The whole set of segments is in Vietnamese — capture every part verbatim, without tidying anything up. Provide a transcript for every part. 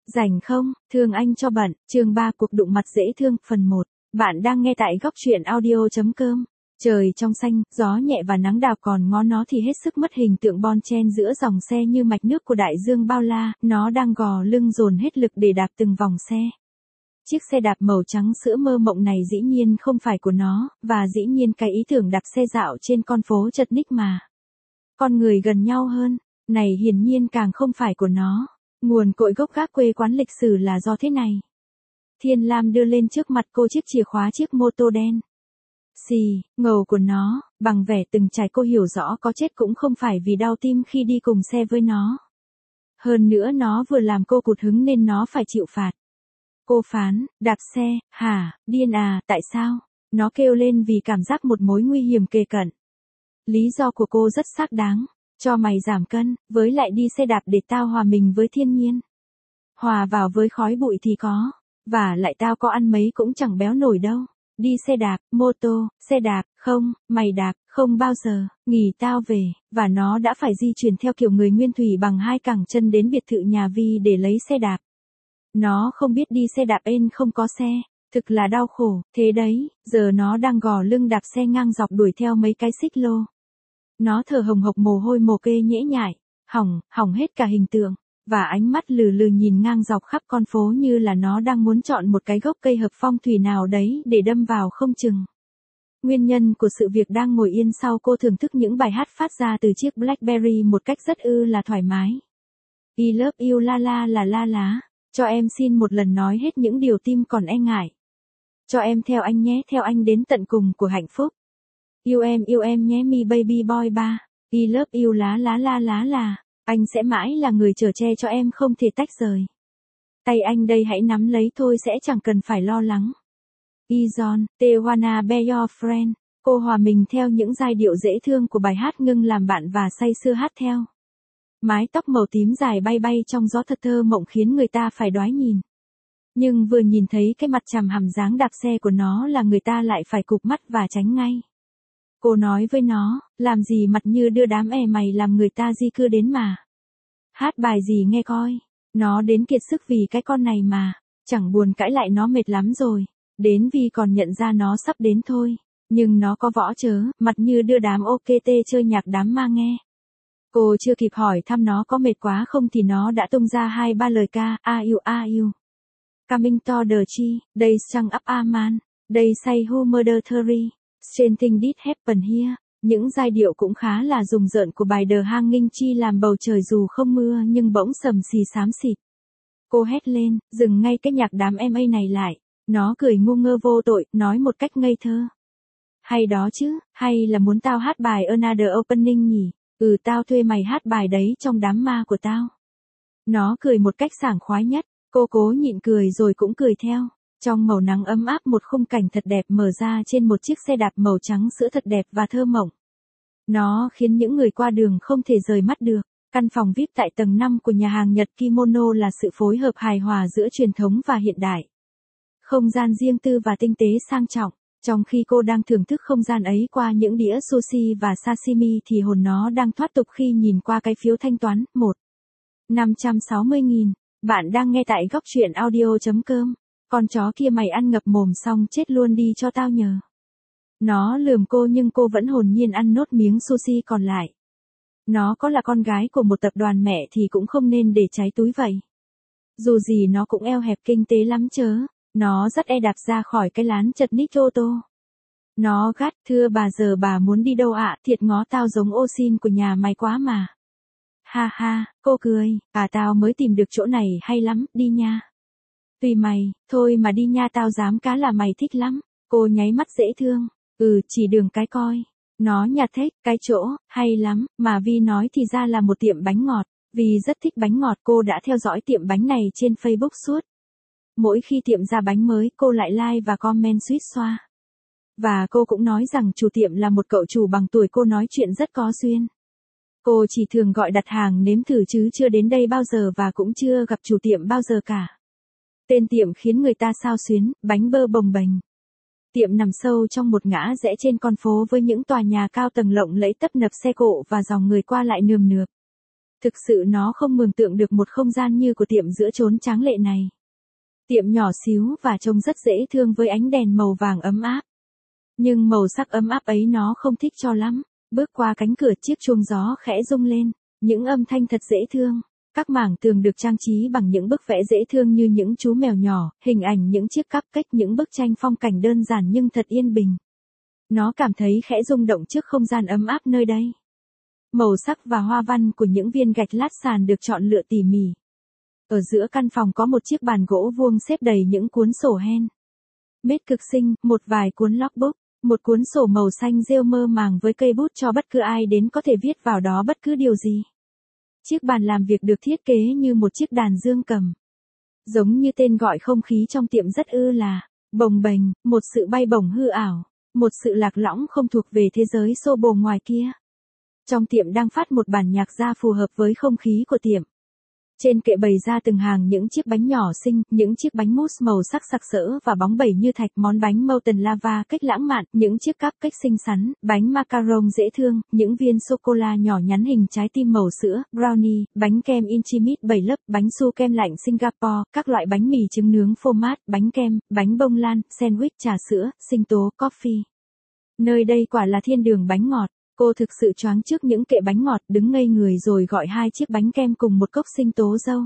Rảnh không, thương anh cho bận, chương ba cuộc đụng mặt dễ thương, phần một. Bạn đang nghe tại góc truyện audio chấm com. Trời trong xanh, gió nhẹ và nắng đào còn ngó nó thì hết sức mất hình tượng bon chen giữa dòng xe như mạch nước của đại dương bao la, nó đang gò lưng dồn hết lực để đạp từng vòng xe. Chiếc xe đạp màu trắng sữa mơ mộng này dĩ nhiên không phải của nó, và dĩ nhiên cái ý tưởng đạp xe dạo trên con phố chật ních mà. Con người gần nhau hơn, này hiển nhiên càng không phải của nó. Nguồn cội gốc gác quê quán lịch sử là do thế này. Thiên Lam đưa lên trước mặt cô chiếc chìa khóa chiếc mô tô đen. Xì, ngầu của nó, bằng vẻ từng trải cô hiểu rõ có chết cũng không phải vì đau tim khi đi cùng xe với nó. Hơn nữa nó vừa làm cô cụt hứng nên nó phải chịu phạt. Cô phán, đạp xe, hả, điên à, tại sao? Nó kêu lên vì cảm giác một mối nguy hiểm kề cận. Lý do của cô rất xác đáng. Cho mày giảm cân, với lại đi xe đạp để tao hòa mình với thiên nhiên. Hòa vào với khói bụi thì có, và lại tao có ăn mấy cũng chẳng béo nổi đâu. Đi xe đạp, mô tô, xe đạp, không, mày đạp, không bao giờ, nghỉ tao về, và nó đã phải di chuyển theo kiểu người nguyên thủy bằng hai cẳng chân đến biệt thự nhà Vi để lấy xe đạp. Nó không biết đi xe đạp ên không có xe, thực là đau khổ, thế đấy, giờ nó đang gò lưng đạp xe ngang dọc đuổi theo mấy cái xích lô. Nó thở hồng hộc mồ hôi mồ kê nhễ nhại, hỏng, hỏng hết cả hình tượng, và ánh mắt lừ lừ nhìn ngang dọc khắp con phố như là nó đang muốn chọn một cái gốc cây hợp phong thủy nào đấy để đâm vào không chừng. Nguyên nhân của sự việc đang ngồi yên sau cô thưởng thức những bài hát phát ra từ chiếc Blackberry một cách rất ư là thoải mái. I love you la la là la lá, cho em xin một lần nói hết những điều tim còn e ngại. Cho em theo anh nhé, theo anh đến tận cùng của hạnh phúc. Yêu em yêu em nhé mi baby boy ba, I love you lá lá la lá là, anh sẽ mãi là người chở che cho em không thể tách rời. Tay anh đây hãy nắm lấy thôi sẽ chẳng cần phải lo lắng. Izon, Te wanna be your friend, cô hòa mình theo những giai điệu dễ thương của bài hát ngưng làm bạn và say sưa hát theo. Mái tóc màu tím dài bay bay trong gió thật thơ mộng khiến người ta phải đoái nhìn. Nhưng vừa nhìn thấy cái mặt chằm hằm dáng đạp xe của nó là người ta lại phải cụp mắt và tránh ngay. Cô nói với nó, làm gì mặt như đưa đám e mày làm người ta di cư đến mà. Hát bài gì nghe coi, nó đến kiệt sức vì cái con này mà, chẳng buồn cãi lại nó mệt lắm rồi, đến vì còn nhận ra nó sắp đến thôi, nhưng nó có võ chớ, mặt như đưa đám ok tê chơi nhạc đám ma nghe. Cô chưa kịp hỏi thăm nó có mệt quá không thì nó đã tung ra hai ba lời ca, a yêu a yêu. Coming to the chi, đây strung up a man, đây say who murder Terry. Something did happen here, những giai điệu cũng khá là rùng rợn của bài The Hanging Chi làm bầu trời dù không mưa nhưng bỗng sầm xì xám xịt. Cô hét lên, dừng ngay cái nhạc đám em a này lại, nó cười ngu ngơ vô tội, nói một cách ngây thơ. Hay đó chứ, hay là muốn tao hát bài Another Opening nhỉ, ừ tao thuê mày hát bài đấy trong đám ma của tao. Nó cười một cách sảng khoái nhất, cô cố nhịn cười rồi cũng cười theo. Trong màu nắng ấm áp một khung cảnh thật đẹp mở ra trên một chiếc xe đạp màu trắng sữa thật đẹp và thơ mộng. Nó khiến những người qua đường không thể rời mắt được. Căn phòng vi ai pi tại tầng năm của nhà hàng Nhật Kimono là sự phối hợp hài hòa giữa truyền thống và hiện đại. Không gian riêng tư và tinh tế sang trọng. Trong khi cô đang thưởng thức không gian ấy qua những đĩa sushi và sashimi thì hồn nó đang thoát tục khi nhìn qua cái phiếu thanh toán, một năm trăm sáu mươi nghìn. Bạn đang nghe tại góc truyện audio chấm com. Con chó kia mày ăn ngập mồm xong chết luôn đi cho tao nhờ. Nó lườm cô nhưng cô vẫn hồn nhiên ăn nốt miếng sushi còn lại. Nó có là con gái của một tập đoàn mẹ thì cũng không nên để cháy túi vậy. Dù gì nó cũng eo hẹp kinh tế lắm chớ. Nó rất e đạp ra khỏi cái lán chật ních ô tô. Nó gắt, thưa bà giờ bà muốn đi đâu ạ, thiệt ngó tao giống ô xin của nhà mày quá mà. Ha ha, cô cười, à tao mới tìm được chỗ này hay lắm, đi nha. Tùy mày, thôi mà đi nha tao dám cá là mày thích lắm. Cô nháy mắt dễ thương, ừ chỉ đường cái coi. Nó nhạt thếch, cái chỗ, hay lắm, mà Vi nói thì ra là một tiệm bánh ngọt. Vì rất thích bánh ngọt cô đã theo dõi tiệm bánh này trên Facebook suốt. Mỗi khi tiệm ra bánh mới cô lại like và comment suýt xoa. Và cô cũng nói rằng chủ tiệm là một cậu chủ bằng tuổi cô nói chuyện rất có duyên. Cô chỉ thường gọi đặt hàng nếm thử chứ chưa đến đây bao giờ và cũng chưa gặp chủ tiệm bao giờ cả. Tên tiệm khiến người ta xao xuyến, bánh bơ bồng bềnh. Tiệm nằm sâu trong một ngã rẽ trên con phố với những tòa nhà cao tầng lộng lẫy tấp nập xe cộ và dòng người qua lại nườm nượp. Thực sự nó không mường tượng được một không gian như của tiệm giữa chốn tráng lệ này. Tiệm nhỏ xíu và trông rất dễ thương với ánh đèn màu vàng ấm áp. Nhưng màu sắc ấm áp ấy nó không thích cho lắm. Bước qua cánh cửa, chiếc chuông gió khẽ rung lên. Những âm thanh thật dễ thương. Các mảng tường được trang trí bằng những bức vẽ dễ thương như những chú mèo nhỏ, hình ảnh những chiếc cupcake, những bức tranh phong cảnh đơn giản nhưng thật yên bình. Nó cảm thấy khẽ rung động trước không gian ấm áp nơi đây. Màu sắc và hoa văn của những viên gạch lát sàn được chọn lựa tỉ mỉ. Ở giữa căn phòng có một chiếc bàn gỗ vuông xếp đầy những cuốn sổ hen. Mết cực xinh, một vài cuốn logbook, một cuốn sổ màu xanh rêu mơ màng với cây bút cho bất cứ ai đến có thể viết vào đó bất cứ điều gì. Chiếc bàn làm việc được thiết kế như một chiếc đàn dương cầm. Giống như tên gọi, không khí trong tiệm rất ư là bồng bềnh, một sự bay bổng hư ảo, một sự lạc lõng không thuộc về thế giới xô bồ ngoài kia. Trong tiệm đang phát một bản nhạc ra phù hợp với không khí của tiệm. Trên kệ bày ra từng hàng những chiếc bánh nhỏ xinh, những chiếc bánh mousse màu sắc sặc sỡ và bóng bẩy như thạch, món bánh molten lava cách lãng mạn, những chiếc cupcake xinh xắn, bánh macaron dễ thương, những viên sô cô la nhỏ nhắn hình trái tim màu sữa, brownie, bánh kem Inchimit bảy lớp, bánh su kem lạnh Singapore, các loại bánh mì trứng nướng phô mát, bánh kem, bánh bông lan, sandwich, trà sữa, sinh tố, coffee. Nơi đây quả là thiên đường bánh ngọt. Cô thực sự choáng trước những kệ bánh ngọt, đứng ngây người rồi gọi hai chiếc bánh kem cùng một cốc sinh tố dâu.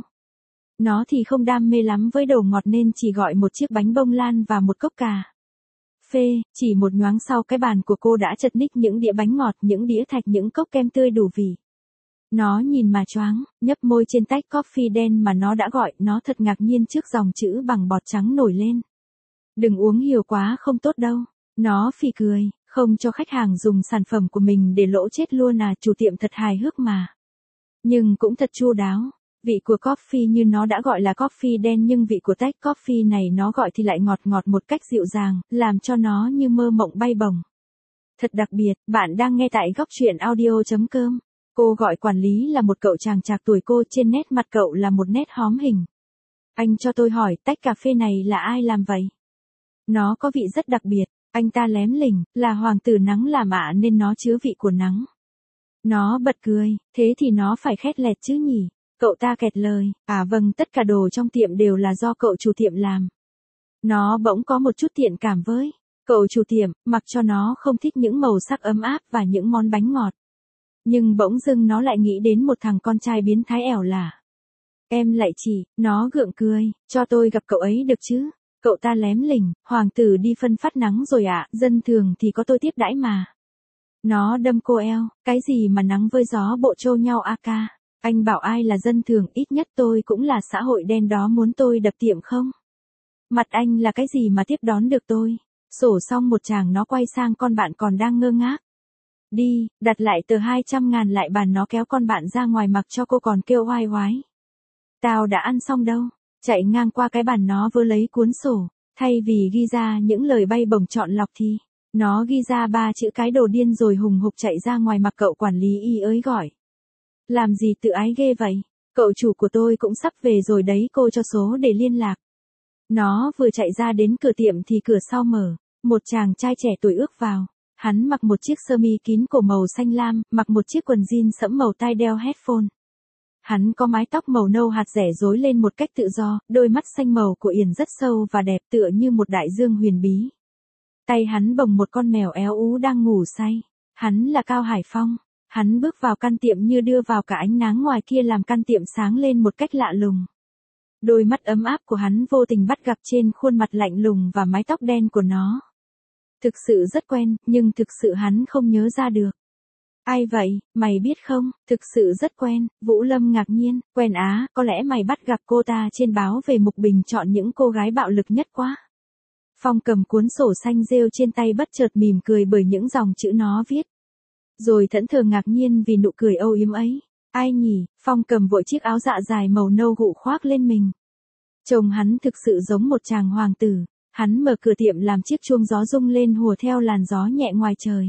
Nó thì không đam mê lắm với đồ ngọt nên chỉ gọi một chiếc bánh bông lan và một cốc cà phê. Chỉ một nhoáng sau, cái bàn của cô đã chật ních những đĩa bánh ngọt, những đĩa thạch, những cốc kem tươi đủ vị. Nó nhìn mà choáng, nhấp môi trên tách coffee đen mà nó đã gọi. Nó thật ngạc nhiên trước dòng chữ bằng bọt trắng nổi lên. Đừng uống nhiều quá, không tốt đâu. Nó phì cười. Không cho khách hàng dùng sản phẩm của mình để lỗ chết luôn à, chủ tiệm thật hài hước mà. Nhưng cũng thật chu đáo. Vị của coffee như nó đã gọi là coffee đen, nhưng vị của tách coffee này nó gọi thì lại ngọt ngọt một cách dịu dàng, làm cho nó như mơ mộng bay bổng. Thật đặc biệt. Bạn đang nghe tại góc truyện audio chấm com. Cô gọi quản lý là một cậu chàng chạc tuổi cô, trên nét mặt cậu là một nét hóm hình. Anh cho tôi hỏi, tách cà phê này là ai làm vậy? Nó có vị rất đặc biệt. Anh ta lém lỉnh, là hoàng tử nắng làm ạ, nên nó chứa vị của nắng. Nó bật cười, thế thì nó phải khét lẹt chứ nhỉ? Cậu ta kẹt lời, à vâng, tất cả đồ trong tiệm đều là do cậu chủ tiệm làm. Nó bỗng có một chút thiện cảm với cậu chủ tiệm, mặc cho nó không thích những màu sắc ấm áp và những món bánh ngọt. Nhưng bỗng dưng nó lại nghĩ đến một thằng con trai biến thái ẻo lả. Em lại chỉ, nó gượng cười, cho tôi gặp cậu ấy được chứ? Cậu ta lém lỉnh, hoàng tử đi phân phát nắng rồi ạ, à, dân thường thì có tôi tiếp đãi mà. Nó đâm cô eo, cái gì mà nắng với gió bộ trô nhau a ca. Anh bảo ai là dân thường, ít nhất tôi cũng là xã hội đen đó, muốn tôi đập tiệm không? Mặt anh là cái gì mà tiếp đón được tôi? Sổ xong một chàng nó quay sang con bạn còn đang ngơ ngác. Đi, đặt lại tờ hai trăm ngàn lại bàn, nó kéo con bạn ra ngoài mặc cho cô còn kêu oai oái. Tao đã ăn xong đâu. Chạy ngang qua cái bàn, nó vừa lấy cuốn sổ, thay vì ghi ra những lời bay bổng chọn lọc thì nó ghi ra ba chữ cái đồ điên rồi hùng hục chạy ra ngoài mặc cậu quản lý y ới gọi. Làm gì tự ái ghê vậy? Cậu chủ của tôi cũng sắp về rồi đấy, cô cho số để liên lạc. Nó vừa chạy ra đến cửa tiệm thì cửa sau mở, một chàng trai trẻ tuổi ước vào. Hắn mặc một chiếc sơ mi kín cổ màu xanh lam, mặc một chiếc quần jean sẫm màu, tai đeo headphone. Hắn có mái tóc màu nâu hạt rẻ rối lên một cách tự do, đôi mắt xanh màu của Yển rất sâu và đẹp, tựa như một đại dương huyền bí. Tay hắn bồng một con mèo éo ú đang ngủ say. Hắn là Cao Hải Phong. Hắn bước vào căn tiệm như đưa vào cả ánh nắng ngoài kia, làm căn tiệm sáng lên một cách lạ lùng. Đôi mắt ấm áp của hắn vô tình bắt gặp trên khuôn mặt lạnh lùng và mái tóc đen của nó. Thực sự rất quen, nhưng thực sự hắn không nhớ ra được. Ai vậy, mày biết không? Thực sự rất quen. Vũ Lâm ngạc nhiên, quen á, có lẽ mày bắt gặp cô ta trên báo về mục bình chọn những cô gái bạo lực nhất quá. Phong cầm cuốn sổ xanh rêu trên tay, bất chợt mỉm cười bởi những dòng chữ nó viết. Rồi thẫn thờ ngạc nhiên vì nụ cười âu yếm ấy. Ai nhỉ? Phong cầm vội chiếc áo dạ dài màu nâu gụ khoác lên mình. Trông hắn thực sự giống một chàng hoàng tử. Hắn mở cửa tiệm làm chiếc chuông gió rung lên hùa theo làn gió nhẹ ngoài trời.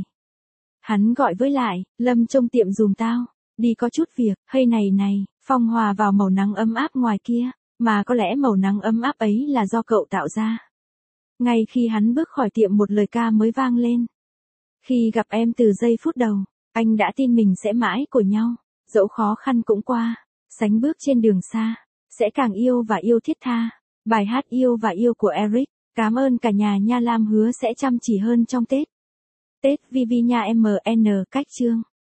Hắn gọi với lại, Lâm trông tiệm dùm tao, đi có chút việc, hay này này, phong hòa vào màu nắng ấm áp ngoài kia, mà có lẽ màu nắng ấm áp ấy là do cậu tạo ra. Ngay khi hắn bước khỏi tiệm, một lời ca mới vang lên. Khi gặp em từ giây phút đầu, anh đã tin mình sẽ mãi của nhau. Dẫu khó khăn cũng qua, sánh bước trên đường xa, sẽ càng yêu và yêu thiết tha. Bài hát Yêu và Yêu của Eric. Cảm ơn cả nhà nha, Lam hứa sẽ chăm chỉ hơn trong Tết. Tết vi vi nha em en cách chương.